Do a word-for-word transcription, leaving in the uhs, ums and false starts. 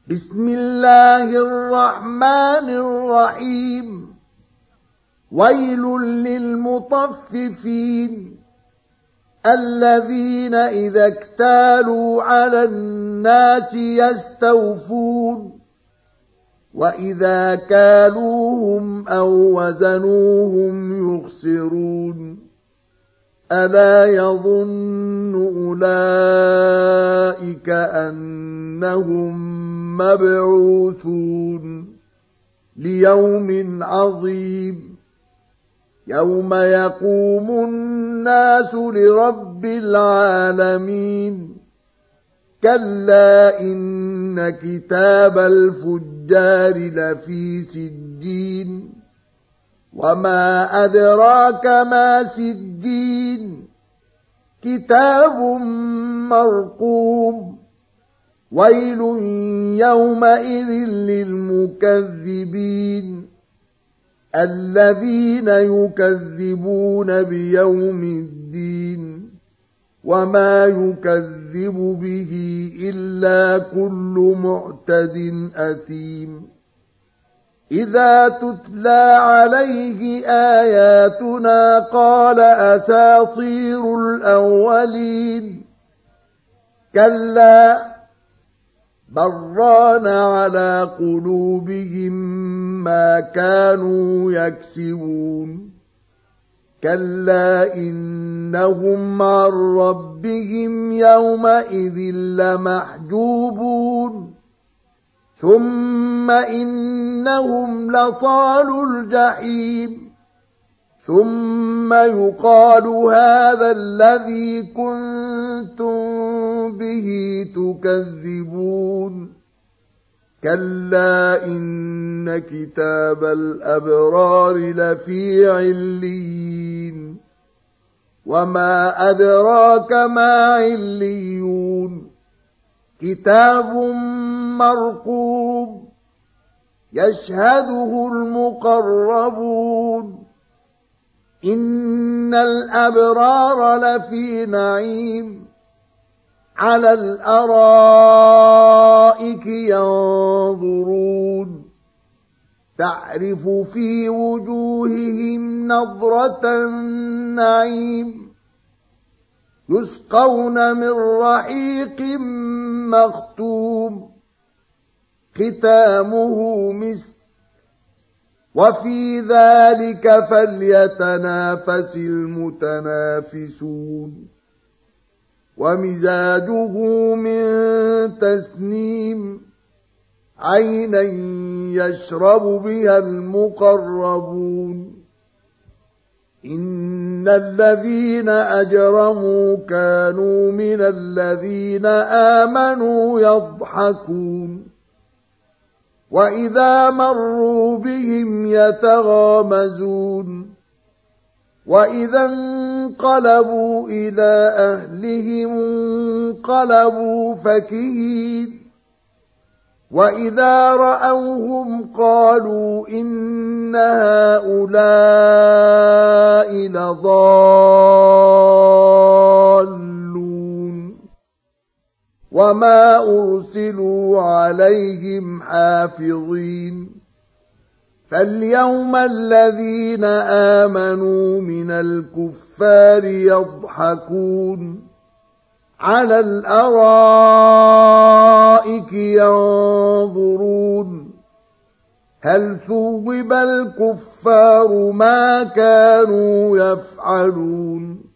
بسم الله الرحمن الرحيم ويل للمطففين الذين إذا اكتالوا على الناس يستوفون وإذا كالوهم أو وزنوهم يخسرون ألا يظن أولئك أنهم مبعوثون ليوم عظيم يوم يقوم الناس لرب العالمين كلا إن كتاب الفجار لفي سجين وما أدراك ما سجين كتاب مرقوم ويل يومئذ للمكذبين الذين يكذبون بيوم الدين وما يكذب به إلا كل معتد أثيم إذا تتلى عليه آياتنا قال أساطير الأولين كلا بران على قلوبهم ما كانوا يكسبون كلا إنهم عن ربهم يومئذ لمحجوبون ثم إنهم لصالو الجحيم ثم يقال هذا الذي كنتم به تكذبون كلا إن كتاب الأبرار لفي عليين وما أدراك ما عليون كتاب مرقوم يشهده المقربون إن الأبرار لفي نعيم على الأرائك ينظرون تعرف في وجوههم نضرة النعيم يسقون من رحيق مختوم ختامه مسك وفي ذلك فليتنافس المتنافسون ومزاجه من تسنيم عينا يشرب بها المقربون إن الذين أجرموا كانوا من الذين آمنوا يضحكون وإذا مروا بهم يتغامزون وإذا انقلبوا إلى أهلهم انقلبوا فكهين وإذا رأوهم قالوا إن هؤلاء لضالون وما أرسلوا عليهم حافظين فاليوم الذين آمنوا من الكفار يضحكون على الأرائك ينظرون هل ثوب الكفار ما كانوا يفعلون